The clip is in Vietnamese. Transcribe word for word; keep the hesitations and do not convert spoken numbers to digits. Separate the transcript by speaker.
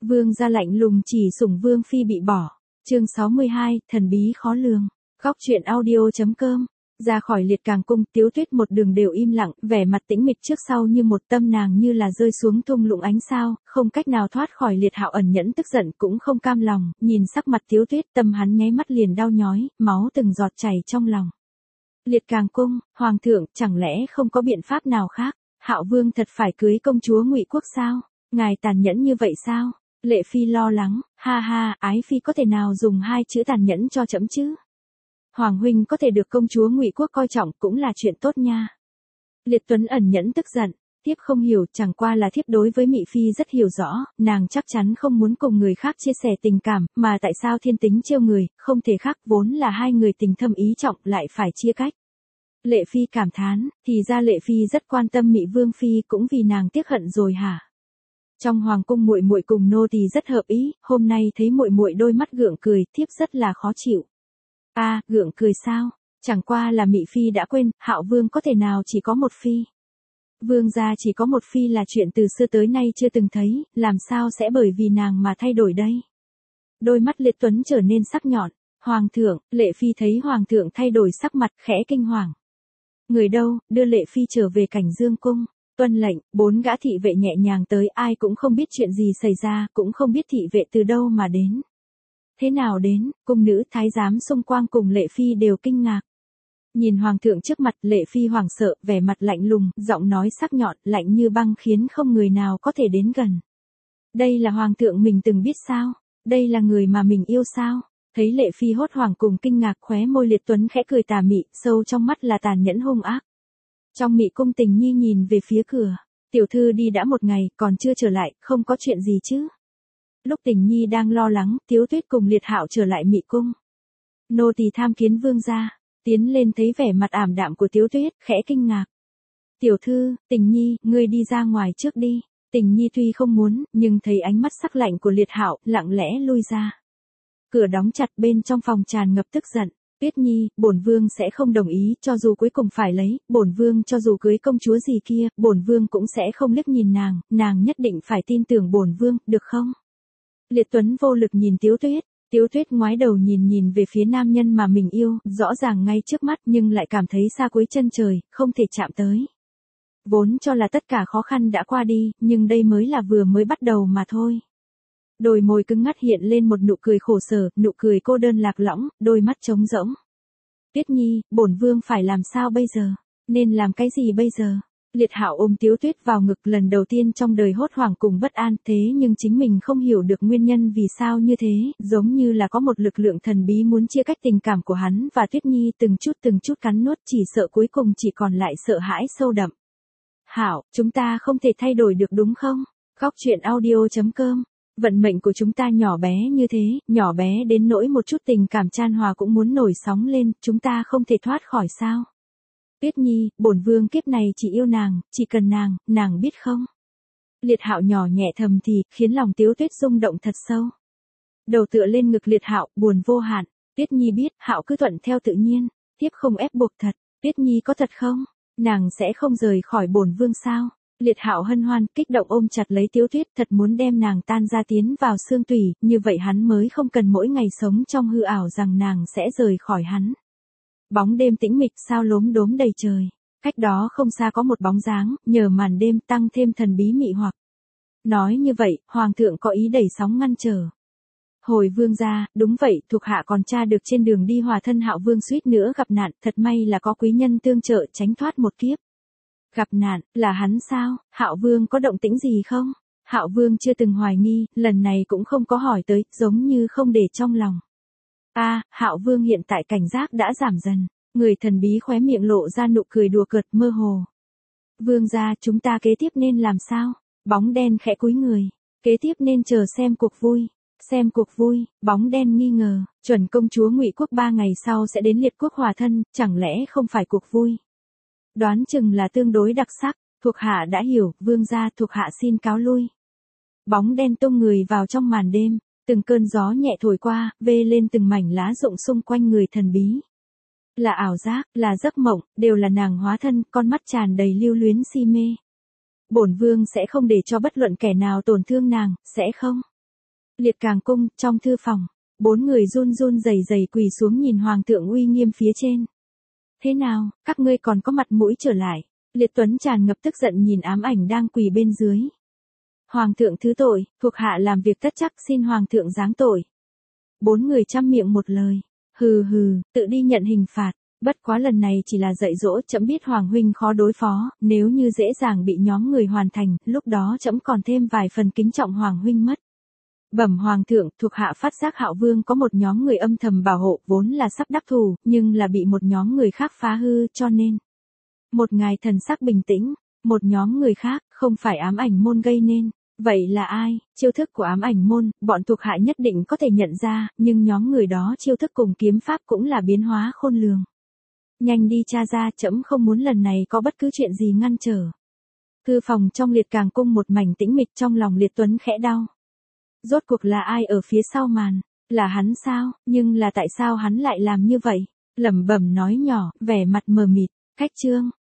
Speaker 1: Vương gia lạnh lùng chỉ sủng vương phi bị bỏ. Chương sáu mươi hai, thần bí khó lường. Góc truyện audio chấm com. Ra khỏi Liệt Càng cung, Tiếu Tuyết một đường đều im lặng, vẻ mặt tĩnh mịch trước sau như một, tâm nàng như là rơi xuống thung lũng ánh sao, không cách nào thoát khỏi Liệt Hạo ẩn nhẫn tức giận cũng không cam lòng, nhìn sắc mặt Tiếu Tuyết, tâm hắn nháy mắt liền đau nhói, máu từng giọt chảy trong lòng. Liệt Càng cung, hoàng thượng, chẳng lẽ không có biện pháp nào khác? Hạo vương thật phải cưới công chúa Ngụy Quốc sao? Ngài tàn nhẫn như vậy sao? Lệ Phi lo lắng, ha ha, ái phi có thể nào dùng hai chữ tàn nhẫn cho trẫm chứ? Hoàng huynh có thể được công chúa Ngụy Quốc coi trọng cũng là chuyện tốt nha. Liệt Tuấn ẩn nhẫn tức giận, thiếp không hiểu, chẳng qua là thiếp đối với Mị Phi rất hiểu rõ, nàng chắc chắn không muốn cùng người khác chia sẻ tình cảm, mà tại sao thiên tính trêu người, không thể khác, vốn là hai người tình thâm ý trọng lại phải chia cách. Lệ Phi cảm thán, thì ra Lệ Phi rất quan tâm Mị Vương Phi cũng vì nàng tiếc hận rồi hả? Trong hoàng cung muội muội cùng nô tỳ rất hợp ý, hôm nay thấy muội muội đôi mắt gượng cười, thiếp rất là khó chịu. A, à, gượng cười sao? Chẳng qua là Mị Phi đã quên, Hạo vương có thể nào chỉ có một phi? Vương gia chỉ có một phi là chuyện từ xưa tới nay chưa từng thấy, làm sao sẽ bởi vì nàng mà thay đổi đây? Đôi mắt Liệt Tuấn trở nên sắc nhọn. Hoàng thượng, Lệ Phi thấy hoàng thượng thay đổi sắc mặt, khẽ kinh hoàng. Người đâu, đưa Lệ Phi trở về Cảnh Dương cung. Tuân lệnh, bốn gã thị vệ nhẹ nhàng tới, ai cũng không biết chuyện gì xảy ra, cũng không biết thị vệ từ đâu mà đến. Thế nào đến, cung nữ thái giám xung quanh cùng Lệ Phi đều kinh ngạc. Nhìn hoàng thượng trước mặt, Lệ Phi hoảng sợ, vẻ mặt lạnh lùng, giọng nói sắc nhọn, lạnh như băng khiến không người nào có thể đến gần. Đây là hoàng thượng mình từng biết sao? Đây là người mà mình yêu sao? Thấy Lệ Phi hốt hoảng cùng kinh ngạc, khóe môi Liệt Tuấn khẽ cười tà mị, sâu trong mắt là tàn nhẫn hung ác. Trong Mị cung Tình Nhi nhìn về phía cửa, tiểu thư đi đã một ngày, còn chưa trở lại, không có chuyện gì chứ? Lúc Tình Nhi đang lo lắng, Tiếu Tuyết cùng Liệt Hạo trở lại Mị cung. Nô tỳ tham kiến vương gia, tiến lên thấy vẻ mặt ảm đạm của Tiếu Tuyết, khẽ kinh ngạc. Tiểu thư, Tình Nhi, ngươi đi ra ngoài trước đi. Tình Nhi tuy không muốn, nhưng thấy ánh mắt sắc lạnh của Liệt Hạo, lặng lẽ lui ra. Cửa đóng chặt, bên trong phòng tràn ngập tức giận. Tuyết Nhi, bổn vương sẽ không đồng ý, cho dù cuối cùng phải lấy, bổn vương cho dù cưới công chúa gì kia, bổn vương cũng sẽ không liếc nhìn nàng, nàng nhất định phải tin tưởng bổn vương, được không? Liệt Tuấn vô lực nhìn Tiếu Tuyết, Tiếu Tuyết ngoái đầu nhìn nhìn về phía nam nhân mà mình yêu, rõ ràng ngay trước mắt nhưng lại cảm thấy xa cuối chân trời, không thể chạm tới. Vốn cho là tất cả khó khăn đã qua đi, nhưng đây mới là vừa mới bắt đầu mà thôi. Đôi môi cứng ngắt hiện lên một nụ cười khổ sở, nụ cười cô đơn lạc lõng, đôi mắt trống rỗng. Tuyết Nhi, bổn vương phải làm sao bây giờ? Nên làm cái gì bây giờ? Liệt Hạo ôm Tiếu Tuyết vào ngực, lần đầu tiên trong đời hốt hoảng cùng bất an, thế nhưng chính mình không hiểu được nguyên nhân vì sao như thế, giống như là có một lực lượng thần bí muốn chia cách tình cảm của hắn và Tuyết Nhi, từng chút từng chút cắn nuốt, chỉ sợ cuối cùng chỉ còn lại sợ hãi sâu đậm. Hảo, chúng ta không thể thay đổi được đúng không? Góc truyện audio chấm com. Vận mệnh của chúng ta nhỏ bé như thế, nhỏ bé đến nỗi một chút tình cảm chan hòa cũng muốn nổi sóng lên, chúng ta không thể thoát khỏi sao? Tuyết Nhi, bổn vương kiếp này chỉ yêu nàng, chỉ cần nàng, nàng biết không? Liệt Hạo nhỏ nhẹ thầm thì, khiến lòng Tiếu Tuyết rung động thật sâu. Đầu tựa lên ngực Liệt Hạo, buồn vô hạn. Tuyết Nhi biết, Hạo cứ thuận theo tự nhiên, tiếp không ép buộc thật. Tuyết Nhi có thật không? Nàng sẽ không rời khỏi bổn vương sao? Liệt Hạo hân hoan, kích động ôm chặt lấy Tiếu Tuyết, thật muốn đem nàng tan ra tiến vào xương tủy, như vậy hắn mới không cần mỗi ngày sống trong hư ảo rằng nàng sẽ rời khỏi hắn. Bóng đêm tĩnh mịch, sao lốm đốm đầy trời. Cách đó không xa có một bóng dáng, nhờ màn đêm tăng thêm thần bí mị hoặc. Nói như vậy, hoàng thượng có ý đẩy sóng ngăn trở. Hồi vương gia, đúng vậy, thuộc hạ còn tra được trên đường đi hòa thân Hạo vương suýt nữa gặp nạn, thật may là có quý nhân tương trợ tránh thoát một kiếp. Gặp nạn, là hắn sao? Hạo vương có động tĩnh gì không? Hạo vương chưa từng hoài nghi, lần này cũng không có hỏi tới, giống như không để trong lòng. A, à, Hạo vương hiện tại cảnh giác đã giảm dần, người thần bí khóe miệng lộ ra nụ cười đùa cợt mơ hồ. Vương gia, chúng ta kế tiếp nên làm sao? Bóng đen khẽ cúi người, kế tiếp nên chờ xem cuộc vui. Xem cuộc vui, bóng đen nghi ngờ, chuẩn công chúa Ngụy Quốc ba ngày sau sẽ đến Liệt Quốc hòa thân, chẳng lẽ không phải cuộc vui? Đoán chừng là tương đối đặc sắc, thuộc hạ đã hiểu, vương gia, thuộc hạ xin cáo lui. Bóng đen tung người vào trong màn đêm, từng cơn gió nhẹ thổi qua, vê lên từng mảnh lá rụng xung quanh người thần bí. Là ảo giác, là giấc mộng, đều là nàng hóa thân, con mắt tràn đầy lưu luyến si mê. Bổn vương sẽ không để cho bất luận kẻ nào tổn thương nàng, sẽ không? Liệt Càng cung, trong thư phòng, bốn người run run rẩy rẩy quỳ xuống nhìn hoàng thượng uy nghiêm phía trên. Thế nào, các ngươi còn có mặt mũi trở lại? Liệt Tuấn tràn ngập tức giận nhìn ám ảnh đang quỳ bên dưới. Hoàng thượng thứ tội, thuộc hạ làm việc tất chắc, xin hoàng thượng giáng tội. Bốn người chăm miệng một lời. Hừ hừ, tự đi nhận hình phạt. Bất quá lần này chỉ là dạy dỗ, trẫm biết hoàng huynh khó đối phó, nếu như dễ dàng bị nhóm người hoàn thành, lúc đó trẫm còn thêm vài phần kính trọng hoàng huynh mất. Bẩm hoàng thượng, thuộc hạ phát giác Hạo Vương có một nhóm người âm thầm bảo hộ, vốn là sắp đắc thủ, nhưng là bị một nhóm người khác phá hư, cho nên. Một ngài thần sắc bình tĩnh, một nhóm người khác, không phải ám ảnh môn gây nên. Vậy là ai? Chiêu thức của ám ảnh môn, bọn thuộc hạ nhất định có thể nhận ra, nhưng nhóm người đó chiêu thức cùng kiếm pháp cũng là biến hóa khôn lường. Nhanh đi tra ra, trẫm không muốn lần này có bất cứ chuyện gì ngăn trở. Thư phòng trong Liệt Càng cung một mảnh tĩnh mịch, trong lòng Liệt Tuấn khẽ đau. Rốt cuộc là ai ở phía sau màn? Là hắn sao? Nhưng là tại sao hắn lại làm như vậy? Lẩm bẩm nói nhỏ, vẻ mặt mờ mịt. Khách trương,